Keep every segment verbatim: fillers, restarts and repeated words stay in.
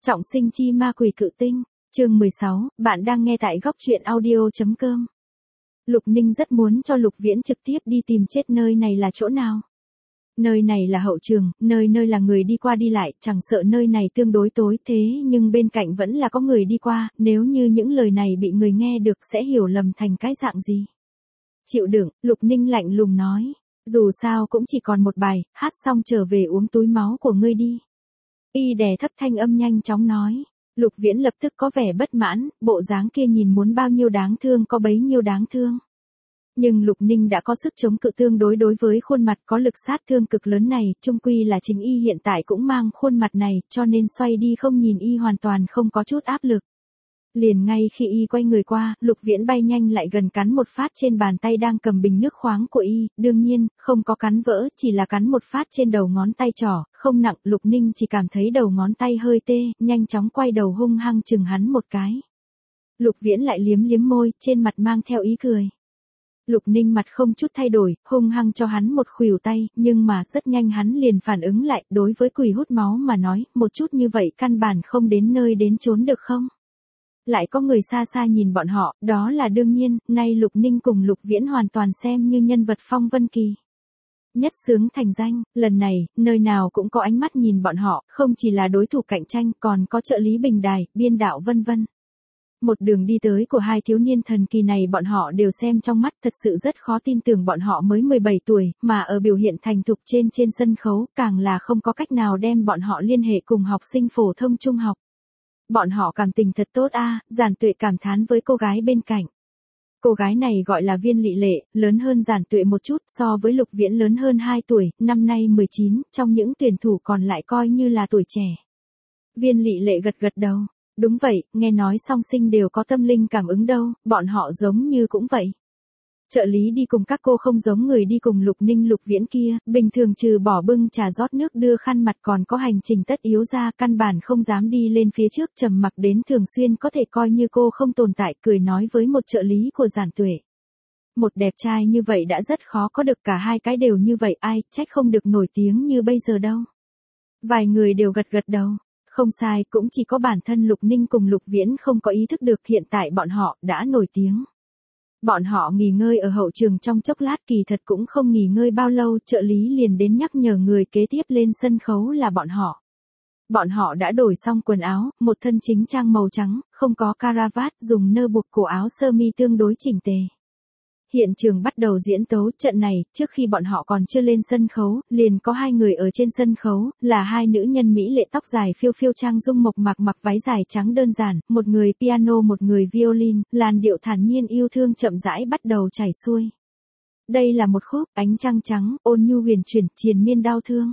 Trọng sinh chi ma quỷ cự tinh, chương mười sáu, bạn đang nghe tại góc truyện audio.com. Lục Ninh rất muốn cho Lục Viễn trực tiếp đi tìm chết. Nơi này là chỗ nào? Nơi này là hậu trường, nơi nơi là người đi qua đi lại, chẳng sợ nơi này tương đối tối thế nhưng bên cạnh vẫn là có người đi qua, nếu như những lời này bị người nghe được sẽ hiểu lầm thành cái dạng gì. Chịu đựng, Lục Ninh lạnh lùng nói, dù sao cũng chỉ còn một bài, hát xong trở về uống túi máu của ngươi đi. Y đè thấp thanh âm nhanh chóng nói. Lục Viễn lập tức có vẻ bất mãn, bộ dáng kia nhìn muốn bao nhiêu đáng thương có bấy nhiêu đáng thương. Nhưng Lục Ninh đã có sức chống cự tương đối đối với khuôn mặt có lực sát thương cực lớn này, chung quy là chính Y hiện tại cũng mang khuôn mặt này, cho nên xoay đi không nhìn Y hoàn toàn không có chút áp lực. Liền ngay khi Y quay người qua, Lục Viễn bay nhanh lại gần cắn một phát trên bàn tay đang cầm bình nước khoáng của Y, đương nhiên, không có cắn vỡ, chỉ là cắn một phát trên đầu ngón tay trỏ, không nặng. Lục Ninh chỉ cảm thấy đầu ngón tay hơi tê, nhanh chóng quay đầu hung hăng chừng hắn một cái. Lục Viễn lại liếm liếm môi, trên mặt mang theo ý cười. Lục Ninh mặt không chút thay đổi, hung hăng cho hắn một khuỷu tay, nhưng mà rất nhanh hắn liền phản ứng lại, đối với quỷ hút máu mà nói, một chút như vậy căn bản không đến nơi đến chốn được không? Lại có người xa xa nhìn bọn họ, đó là đương nhiên, nay Lục Ninh cùng Lục Viễn hoàn toàn xem như nhân vật phong vân kỳ. Nhất xướng thành danh, lần này, nơi nào cũng có ánh mắt nhìn bọn họ, không chỉ là đối thủ cạnh tranh, còn có trợ lý bình đài, biên đạo vân vân. Một đường đi tới của hai thiếu niên thần kỳ này bọn họ đều xem trong mắt, thật sự rất khó tin tưởng bọn họ mới mười bảy tuổi, mà ở biểu hiện thành thục trên trên sân khấu, càng là không có cách nào đem bọn họ liên hệ cùng học sinh phổ thông trung học. Bọn họ cảm tình thật tốt a, Giản Tuệ cảm thán với cô gái bên cạnh. Cô gái này gọi là Viên Lị Lệ, lớn hơn Giản Tuệ một chút, so với Lục Viễn lớn hơn hai tuổi, năm nay mười chín, trong những tuyển thủ còn lại coi như là tuổi trẻ. Viên Lị Lệ gật gật đầu, đúng vậy, nghe nói song sinh đều có tâm linh cảm ứng đâu, bọn họ giống như cũng vậy. Trợ lý đi cùng các cô không giống người đi cùng Lục Ninh Lục Viễn kia, bình thường trừ bỏ bưng trà rót nước đưa khăn mặt còn có hành trình tất yếu ra, căn bản không dám đi lên phía trước, trầm mặc đến thường xuyên có thể coi như cô không tồn tại, cười nói với một trợ lý của Giản Tuệ. Một đẹp trai như vậy đã rất khó có được, cả hai cái đều như vậy, ai, trách không được nổi tiếng như bây giờ đâu. Vài người đều gật gật đầu. Không sai, cũng chỉ có bản thân Lục Ninh cùng Lục Viễn không có ý thức được hiện tại bọn họ đã nổi tiếng. Bọn họ nghỉ ngơi ở hậu trường trong chốc lát, kỳ thật cũng không nghỉ ngơi bao lâu, trợ lý liền đến nhắc nhở người kế tiếp lên sân khấu là bọn họ. Bọn họ đã đổi xong quần áo, một thân chính trang màu trắng, không có caravat, dùng nơ buộc cổ, áo sơ mi tương đối chỉnh tề. Hiện trường bắt đầu diễn tấu, trận này, trước khi bọn họ còn chưa lên sân khấu, liền có hai người ở trên sân khấu, là hai nữ nhân mỹ lệ tóc dài phiêu phiêu trang dung mộc mạc mặc váy dài trắng đơn giản, một người piano một người violin, làn điệu thản nhiên yêu thương chậm rãi bắt đầu chảy xuôi. Đây là một khúc, ánh trăng trắng, ôn nhu huyền chuyển, triền miên đau thương.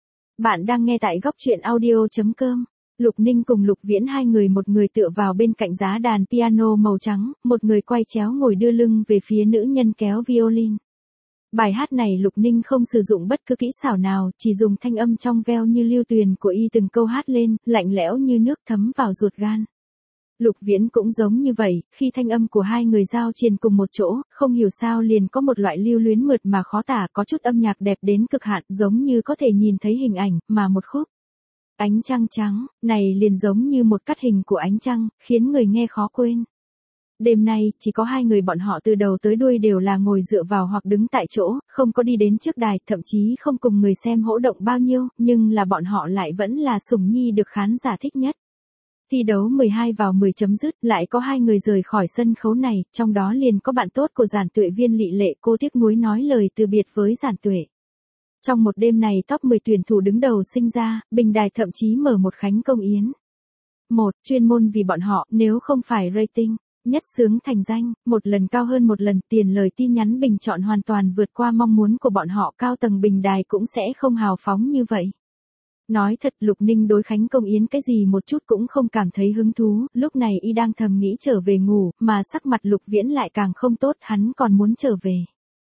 Bạn đang nghe tại góc truyện audio.com. Lục Ninh cùng Lục Viễn hai người, một người tựa vào bên cạnh giá đàn piano màu trắng, một người quay chéo ngồi đưa lưng về phía nữ nhân kéo violin. Bài hát này Lục Ninh không sử dụng bất cứ kỹ xảo nào, chỉ dùng thanh âm trong veo như lưu tuyền của Y từng câu hát lên, lạnh lẽo như nước thấm vào ruột gan. Lục Viễn cũng giống như vậy, khi thanh âm của hai người giao triền cùng một chỗ, không hiểu sao liền có một loại lưu luyến mượt mà khó tả, có chút âm nhạc đẹp đến cực hạn, giống như có thể nhìn thấy hình ảnh, mà một khúc. Ánh trăng trắng, này liền giống như một cắt hình của ánh trăng, khiến người nghe khó quên. Đêm nay, chỉ có hai người bọn họ từ đầu tới đuôi đều là ngồi dựa vào hoặc đứng tại chỗ, không có đi đến trước đài, thậm chí không cùng người xem hỗ động bao nhiêu, nhưng là bọn họ lại vẫn là sủng nhi được khán giả thích nhất. Thi đấu mười hai vào mười chấm dứt, lại có hai người rời khỏi sân khấu này, trong đó liền có bạn tốt của Giản Tuệ, Viên Lị Lệ, cô tiếc nuối nói lời từ biệt với Giản Tuệ. Trong một đêm này top mười tuyển thủ đứng đầu sinh ra, bình đài thậm chí mở một khánh công yến. Một, chuyên môn vì bọn họ, nếu không phải rating, nhất xướng thành danh, một lần cao hơn một lần, tiền lời tin nhắn bình chọn hoàn toàn vượt qua mong muốn của bọn họ, cao tầng bình đài cũng sẽ không hào phóng như vậy. Nói thật, Lục Ninh đối khánh công yến cái gì một chút cũng không cảm thấy hứng thú, lúc này Y đang thầm nghĩ trở về ngủ, mà sắc mặt Lục Viễn lại càng không tốt, hắn còn muốn trở về.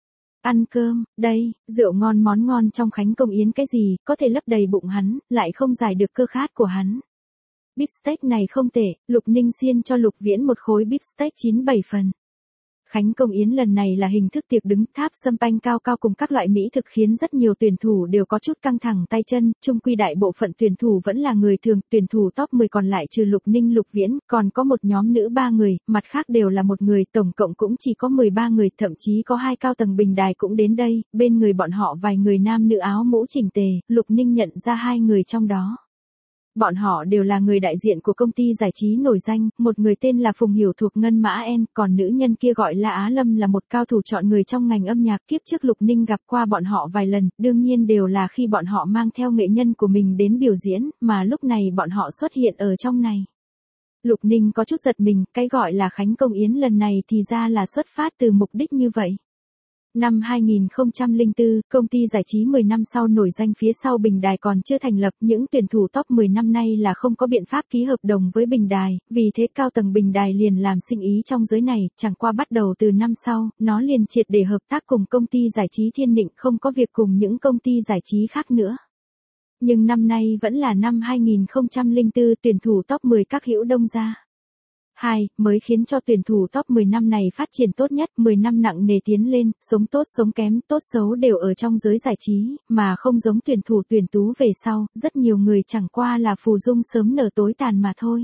Ăn cơm, đây, rượu ngon món ngon trong khánh công yến cái gì, có thể lấp đầy bụng hắn, lại không giải được cơ khát của hắn. Beef steak này không tệ, Lục Ninh xiên cho Lục Viễn một khối beef steak chín bảy phần. Khánh công yến lần này là hình thức tiệc đứng, tháp sâm panh cao cao cùng các loại mỹ thực khiến rất nhiều tuyển thủ đều có chút căng thẳng tay chân, chung quy đại bộ phận tuyển thủ vẫn là người thường, tuyển thủ top mười còn lại trừ Lục Ninh Lục Viễn, còn có một nhóm nữ ba người, mặt khác đều là một người, tổng cộng cũng chỉ có mười ba người, thậm chí có hai cao tầng bình đài cũng đến đây, bên người bọn họ vài người nam nữ áo mũ chỉnh tề, Lục Ninh nhận ra hai người trong đó. Bọn họ đều là người đại diện của công ty giải trí nổi danh, một người tên là Phùng Hiểu thuộc Ngân Mã En, còn nữ nhân kia gọi là Á Lâm là một cao thủ chọn người trong ngành âm nhạc. Kiếp trước Lục Ninh gặp qua bọn họ vài lần, đương nhiên đều là khi bọn họ mang theo nghệ nhân của mình đến biểu diễn, mà lúc này bọn họ xuất hiện ở trong này. Lục Ninh có chút giật mình, cái gọi là Khánh công yến lần này thì ra là xuất phát từ mục đích như vậy. Năm hai nghìn không trăm lẻ bốn, công ty giải trí mười năm sau nổi danh phía sau bình đài còn chưa thành lập, những tuyển thủ top mười năm nay là không có biện pháp ký hợp đồng với bình đài, vì thế cao tầng bình đài liền làm sinh ý trong giới này, chẳng qua bắt đầu từ năm sau, nó liền triệt để hợp tác cùng công ty giải trí Thiên Định, không có việc cùng những công ty giải trí khác nữa. Nhưng năm nay vẫn là năm hai nghìn không trăm lẻ bốn, tuyển thủ top mười các hữu đông ra. hai. Mới khiến cho tuyển thủ top mười năm này phát triển tốt nhất, mười năm nặng nề tiến lên, sống tốt sống kém, tốt xấu đều ở trong giới giải trí, mà không giống tuyển thủ tuyển tú về sau, rất nhiều người chẳng qua là phù dung sớm nở tối tàn mà thôi.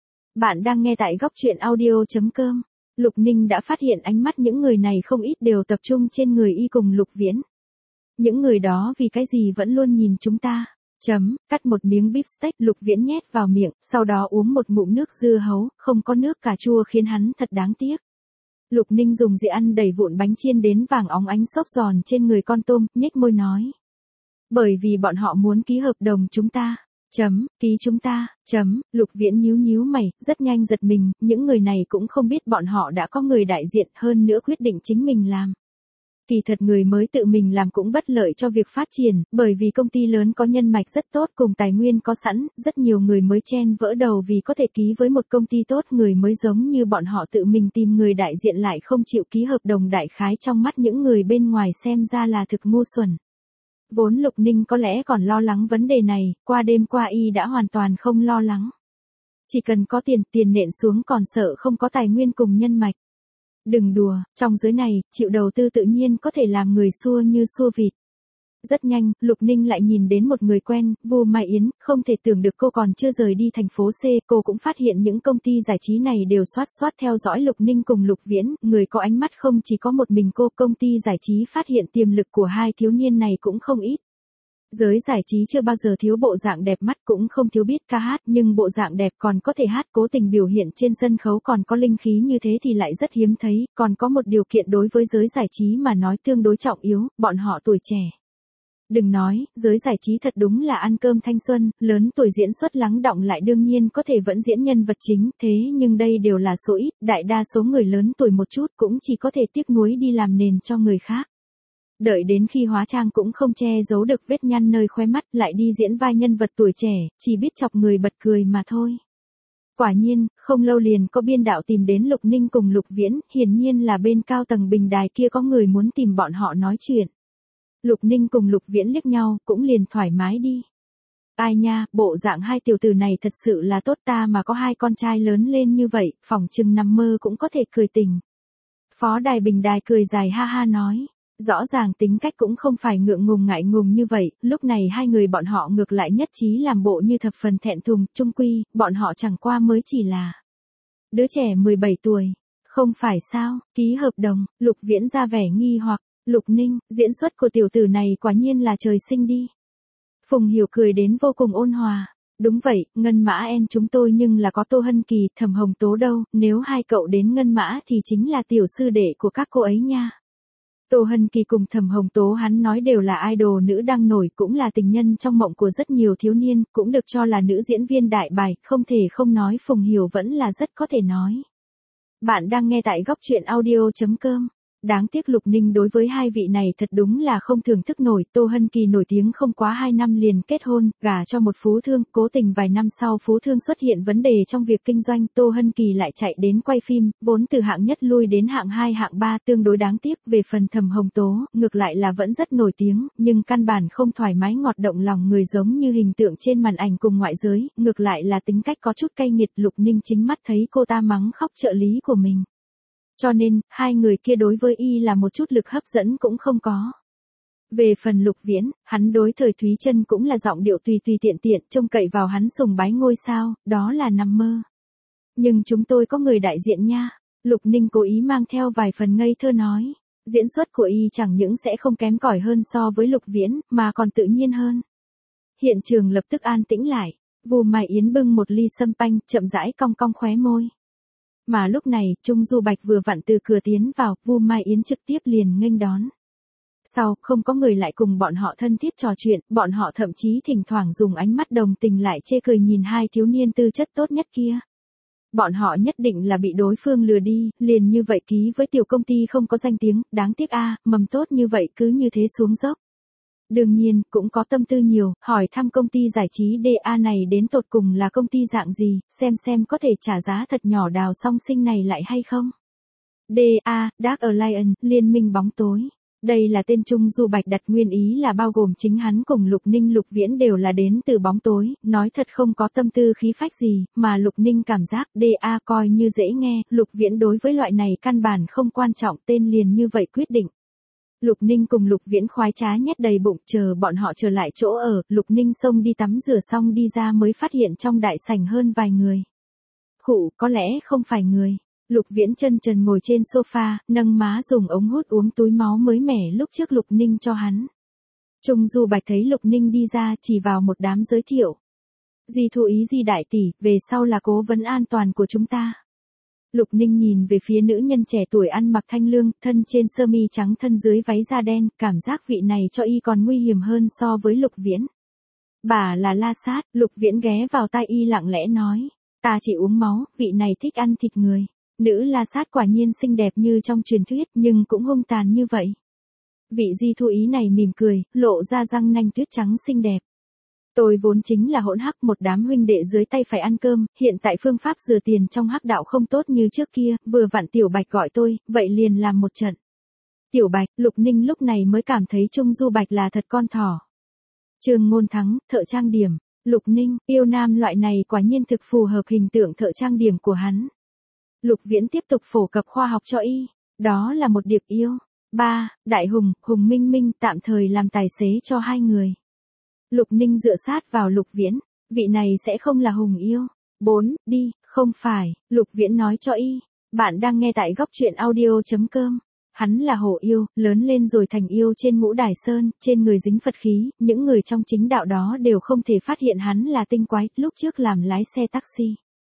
Bạn đang nghe tại góc truyện audio chấm com. Lục Ninh đã phát hiện ánh mắt những người này không ít đều tập trung trên người y cùng Lục Viễn. Những người đó vì cái gì vẫn luôn nhìn chúng ta. Chấm, cắt một miếng beef steak, Lục Viễn nhét vào miệng, sau đó uống một ngụm nước dưa hấu, không có nước cà chua khiến hắn thật đáng tiếc. Lục Ninh dùng dĩa ăn đẩy vụn bánh chiên đến vàng óng ánh xốp giòn trên người con tôm, nhếch môi nói. Bởi vì bọn họ muốn ký hợp đồng chúng ta. Chấm, ký chúng ta, chấm, Lục Viễn nhíu nhíu mày, rất nhanh giật mình, những người này cũng không biết bọn họ đã có người đại diện, hơn nữa quyết định chính mình làm. Kỳ thật người mới tự mình làm cũng bất lợi cho việc phát triển, bởi vì công ty lớn có nhân mạch rất tốt cùng tài nguyên có sẵn, rất nhiều người mới chen vỡ đầu vì có thể ký với một công ty tốt, người mới giống như bọn họ tự mình tìm người đại diện lại không chịu ký hợp đồng, đại khái trong mắt những người bên ngoài xem ra là thực ngu xuẩn. Vốn Lục Ninh có lẽ còn lo lắng vấn đề này, qua đêm qua y đã hoàn toàn không lo lắng. Chỉ cần có tiền, tiền nện xuống còn sợ không có tài nguyên cùng nhân mạch. Đừng đùa, trong giới này, chịu đầu tư tự nhiên có thể làm người xua như xua vịt. Rất nhanh, Lục Ninh lại nhìn đến một người quen, Vu Mai Yến, không thể tưởng được cô còn chưa rời đi thành phố C, cô cũng phát hiện những công ty giải trí này đều soát soát theo dõi Lục Ninh cùng Lục Viễn, người có ánh mắt không chỉ có một mình cô, công ty giải trí phát hiện tiềm lực của hai thiếu niên này cũng không ít. Giới giải trí chưa bao giờ thiếu bộ dạng đẹp mắt, cũng không thiếu biết ca hát, nhưng bộ dạng đẹp còn có thể hát, cố tình biểu hiện trên sân khấu còn có linh khí như thế thì lại rất hiếm thấy, còn có một điều kiện đối với giới giải trí mà nói tương đối trọng yếu, bọn họ tuổi trẻ. Đừng nói, giới giải trí thật đúng là ăn cơm thanh xuân, lớn tuổi diễn xuất lắng đọng lại đương nhiên có thể vẫn diễn nhân vật chính, thế nhưng đây đều là số ít, đại đa số người lớn tuổi một chút cũng chỉ có thể tiếc nuối đi làm nền cho người khác. Đợi đến khi hóa trang cũng không che giấu được vết nhăn nơi khóe mắt, lại đi diễn vai nhân vật tuổi trẻ, chỉ biết chọc người bật cười mà thôi. Quả nhiên, không lâu liền có biên đạo tìm đến Lục Ninh cùng Lục Viễn, hiển nhiên là bên cao tầng bình đài kia có người muốn tìm bọn họ nói chuyện. Lục Ninh cùng Lục Viễn liếc nhau, cũng liền thoải mái đi. Ai nha, bộ dạng hai tiểu tử này thật sự là tốt, ta mà có hai con trai lớn lên như vậy, phỏng chừng nằm mơ cũng có thể cười tình. Phó đài bình đài cười dài ha ha nói. Rõ ràng tính cách cũng không phải ngượng ngùng ngại ngùng như vậy, lúc này hai người bọn họ ngược lại nhất trí làm bộ như thập phần thẹn thùng, chung quy, bọn họ chẳng qua mới chỉ là đứa trẻ mười bảy tuổi. Không phải sao, ký hợp đồng, Lục Viễn ra vẻ nghi hoặc, Lục Ninh, diễn xuất của tiểu tử này quả nhiên là trời sinh đi. Phùng Hiểu cười đến vô cùng ôn hòa. Đúng vậy, Ngân Mã En chúng tôi nhưng là có Tô Hân Kỳ, Thẩm Hồng Tố đâu, nếu hai cậu đến Ngân Mã thì chính là tiểu sư đệ của các cô ấy nha. Tô Hân Kỳ cùng Thẩm Hồng Tố hắn nói đều là idol nữ đang nổi, cũng là tình nhân trong mộng của rất nhiều thiếu niên, cũng được cho là nữ diễn viên đại bài, không thể không nói Phùng Hiểu vẫn là rất có thể nói. Bạn đang nghe tại góc truyện audio chấm com. Đáng tiếc Lục Ninh đối với hai vị này thật đúng là không thưởng thức nổi, Tô Hân Kỳ nổi tiếng không quá hai năm liền kết hôn, gả cho một phú thương, cố tình vài năm sau phú thương xuất hiện vấn đề trong việc kinh doanh, Tô Hân Kỳ lại chạy đến quay phim, vốn từ hạng nhất lui đến hạng hai hạng ba tương đối đáng tiếc, về phần Thẩm Hồng Tố, ngược lại là vẫn rất nổi tiếng, nhưng căn bản không thoải mái ngọt động lòng người giống như hình tượng trên màn ảnh cùng ngoại giới, ngược lại là tính cách có chút cay nghiệt, Lục Ninh chính mắt thấy cô ta mắng khóc trợ lý của mình. Cho nên, hai người kia đối với y là một chút lực hấp dẫn cũng không có. Về phần Lục Viễn, hắn đối Thời Thúy Trân cũng là giọng điệu tùy tùy tiện tiện, trông cậy vào hắn sùng bái ngôi sao, đó là nằm mơ. Nhưng chúng tôi có người đại diện nha. Lục Ninh cố ý mang theo vài phần ngây thơ nói. Diễn xuất của y chẳng những sẽ không kém cỏi hơn so với Lục Viễn, mà còn tự nhiên hơn. Hiện trường lập tức an tĩnh lại. Vu Mai Yến bưng một ly sâm panh, chậm rãi cong cong khóe môi. Mà lúc này, Trung Du Bạch vừa vặn từ cửa tiến vào, Vu Mai Yến trực tiếp liền nghênh đón. Sau, không có người lại cùng bọn họ thân thiết trò chuyện, bọn họ thậm chí thỉnh thoảng dùng ánh mắt đồng tình lại chê cười nhìn hai thiếu niên tư chất tốt nhất kia. Bọn họ nhất định là bị đối phương lừa đi, liền như vậy ký với tiểu công ty không có danh tiếng, đáng tiếc a, mầm tốt như vậy cứ như thế xuống dốc. Đương nhiên, cũng có tâm tư nhiều, hỏi thăm công ty giải trí đê a này đến tột cùng là công ty dạng gì, xem xem có thể trả giá thật nhỏ đào song sinh này lại hay không. đê a, Dark Alliance, Liên minh bóng tối. Đây là tên Trung Du Bạch đặt nguyên ý là bao gồm chính hắn cùng Lục Ninh Lục Viễn đều là đến từ bóng tối, nói thật không có tâm tư khí phách gì, mà Lục Ninh cảm giác đê a coi như dễ nghe, Lục Viễn đối với loại này căn bản không quan trọng, tên liền như vậy quyết định. Lục Ninh cùng Lục Viễn khoái trá nhét đầy bụng, chờ bọn họ trở lại chỗ ở, Lục Ninh xông đi tắm rửa xong đi ra mới phát hiện trong đại sảnh hơn vài người. Khụ, có lẽ không phải người. Lục Viễn chân trần ngồi trên sofa, nâng má dùng ống hút uống túi máu mới mẻ lúc trước Lục Ninh cho hắn. Trung Du Bạch thấy Lục Ninh đi ra chỉ vào một đám giới thiệu. Di Thu Ý Di đại tỷ, về sau là cố vấn an toàn của chúng ta. Lục Ninh nhìn về phía nữ nhân trẻ tuổi ăn mặc thanh lương, thân trên sơ mi trắng thân dưới váy da đen, cảm giác vị này cho y còn nguy hiểm hơn so với Lục Viễn. Bà là La Sát, Lục Viễn ghé vào tai y lặng lẽ nói. Ta chỉ uống máu, vị này thích ăn thịt người. Nữ La Sát quả nhiên xinh đẹp như trong truyền thuyết, nhưng cũng hung tàn như vậy. Vị Di Thu Ý này mỉm cười, lộ ra răng nanh tuyết trắng xinh đẹp. Tôi vốn chính là hỗn hắc, một đám huynh đệ dưới tay phải ăn cơm, hiện tại phương pháp rửa tiền trong hắc đạo không tốt như trước kia, vừa vặn Tiểu Bạch gọi tôi, vậy liền làm một trận. Tiểu Bạch, Lục Ninh lúc này mới cảm thấy Trung Du Bạch là thật con thỏ. Trương Ngôn Thắng, thợ trang điểm. Lục Ninh, yêu nam loại này quả nhiên thực phù hợp hình tượng thợ trang điểm của hắn. Lục Viễn tiếp tục phổ cập khoa học cho y, đó là một điệp yêu. ba. Đại Hùng, Hùng Minh Minh tạm thời làm tài xế cho hai người. Lục Ninh dựa sát vào Lục Viễn, vị này sẽ không là Hùng yêu. bốn. Đi, không phải, Lục Viễn nói cho y, bạn đang nghe tại góc truyện audio chấm com. Hắn là hổ yêu, lớn lên rồi thành yêu trên Ngũ Đài Sơn, trên người dính Phật khí, những người trong chính đạo đó đều không thể phát hiện hắn là tinh quái, lúc trước làm lái xe taxi.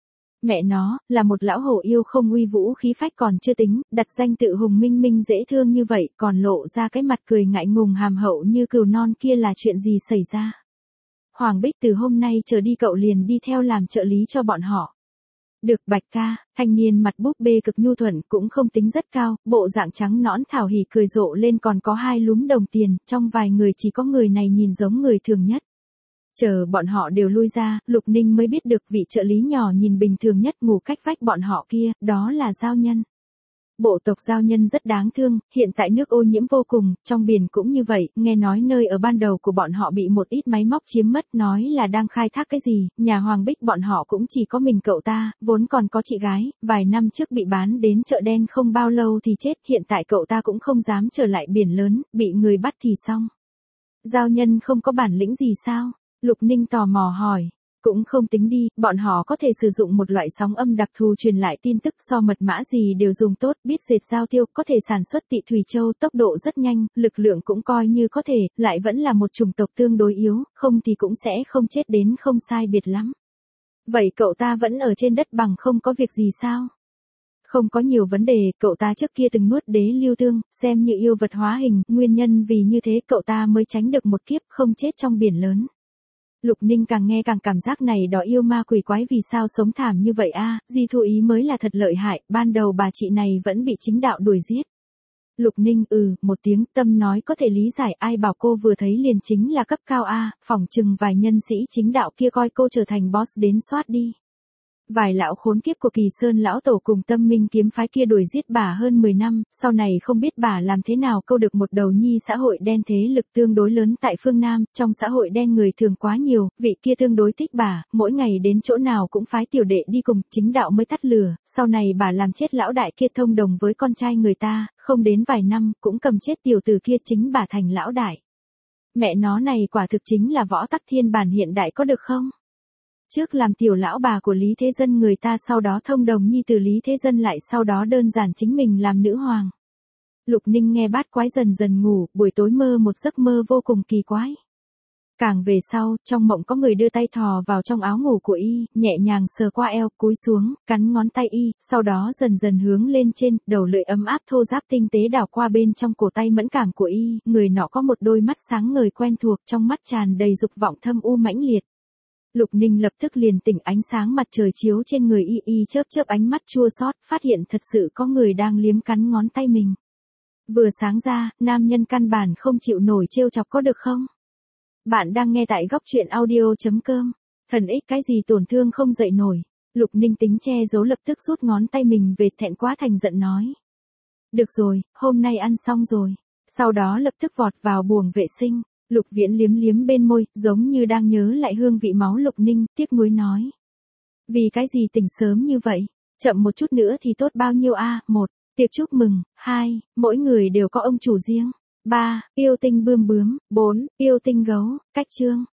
Mẹ nó, là một lão hổ yêu không uy vũ khí phách còn chưa tính, đặt danh tự Hùng Minh Minh dễ thương như vậy, còn lộ ra cái mặt cười ngại ngùng hàm hậu như cừu non kia là chuyện gì xảy ra. Hoàng Bích từ hôm nay trở đi cậu liền đi theo làm trợ lý cho bọn họ. Được Bạch ca, thanh niên mặt búp bê cực nhu thuận cũng không tính rất cao, bộ dạng trắng nõn thảo hỉ cười rộ lên còn có hai lúm đồng tiền, trong vài người chỉ có người này nhìn giống người thường nhất. Chờ bọn họ đều lui ra, Lục Ninh mới biết được vị trợ lý nhỏ nhìn bình thường nhất ngủ cách vách bọn họ kia, đó là Giao Nhân. Bộ tộc Giao Nhân rất đáng thương, hiện tại nước ô nhiễm vô cùng, trong biển cũng như vậy, nghe nói nơi ở ban đầu của bọn họ bị một ít máy móc chiếm mất, nói là đang khai thác cái gì, nhà Hoàng Bích bọn họ cũng chỉ có mình cậu ta, vốn còn có chị gái, vài năm trước bị bán đến chợ đen không bao lâu thì chết, hiện tại cậu ta cũng không dám trở lại biển lớn, bị người bắt thì xong. Giao Nhân không có bản lĩnh gì sao? Lục Ninh tò mò hỏi. Cũng không tính đi, bọn họ có thể sử dụng một loại sóng âm đặc thù truyền lại tin tức, so mật mã gì đều dùng tốt, biết dệt giao tiêu, có thể sản xuất tị thủy châu, tốc độ rất nhanh, lực lượng cũng coi như có thể, lại vẫn là một chủng tộc tương đối yếu, không thì cũng sẽ không chết đến không sai biệt lắm. Vậy cậu ta vẫn ở trên đất bằng không có việc gì sao? Không có nhiều vấn đề, cậu ta trước kia từng nuốt đế lưu tương, xem như yêu vật hóa hình, nguyên nhân vì như thế cậu ta mới tránh được một kiếp không chết trong biển lớn. Lục Ninh càng nghe càng cảm giác này đó yêu ma quỷ quái vì sao sống thảm như vậy a, Di Thu Ý mới là thật lợi hại, ban đầu bà chị này vẫn bị chính đạo đuổi giết. Lục Ninh ừ, một tiếng tâm nói có thể lý giải, ai bảo cô vừa thấy liền chính là cấp cao a, phỏng chừng vài nhân sĩ chính đạo kia coi cô trở thành boss đến soát đi. Vài lão khốn kiếp của Kỳ Sơn lão tổ cùng Tâm Minh kiếm phái kia đuổi giết bà hơn mười năm, sau này không biết bà làm thế nào câu được một đầu nhi xã hội đen thế lực tương đối lớn tại phương Nam, trong xã hội đen người thường quá nhiều, vị kia tương đối thích bà, mỗi ngày đến chỗ nào cũng phái tiểu đệ đi cùng, chính đạo mới tắt lửa, sau này bà làm chết lão đại kia thông đồng với con trai người ta, không đến vài năm, cũng cầm chết tiểu tử kia chính bà thành lão đại. Mẹ nó này quả thực chính là võ tắc thiên bản hiện đại có được không? Trước làm tiểu lão bà của Lý Thế Dân người ta sau đó thông đồng nhi từ Lý Thế Dân lại sau đó đơn giản chính mình làm nữ hoàng. Lục Ninh nghe bát quái dần dần ngủ, buổi tối mơ một giấc mơ vô cùng kỳ quái. Càng về sau, trong mộng có người đưa tay thò vào trong áo ngủ của y, nhẹ nhàng sờ qua eo, cúi xuống, cắn ngón tay y, sau đó dần dần hướng lên trên, đầu lưỡi ấm áp thô ráp tinh tế đảo qua bên trong cổ tay mẫn cảm của y, người nọ có một đôi mắt sáng ngời quen thuộc, trong mắt tràn đầy dục vọng thâm u mãnh liệt. Lục Ninh lập tức liền tỉnh, ánh sáng mặt trời chiếu trên người y y chớp chớp ánh mắt chua xót, phát hiện thật sự có người đang liếm cắn ngón tay mình. Vừa sáng ra, nam nhân căn bản không chịu nổi trêu chọc có được không? Bạn đang nghe tại góc truyện audio chấm com. Thần ích cái gì tổn thương không dậy nổi. Lục Ninh tính che giấu lập tức rút ngón tay mình về, thẹn quá thành giận nói. Được rồi, hôm nay ăn xong rồi. Sau đó lập tức vọt vào buồng vệ sinh. Lục Viễn liếm liếm bên môi, giống như đang nhớ lại hương vị máu Lục Ninh, tiếc nuối nói. Vì cái gì tỉnh sớm như vậy? Chậm một chút nữa thì tốt bao nhiêu a? Một, tiệc chúc mừng. Hai, mỗi người đều có ông chủ riêng. Ba, yêu tinh bươm bướm. Bốn, yêu tinh gấu. Cách chương.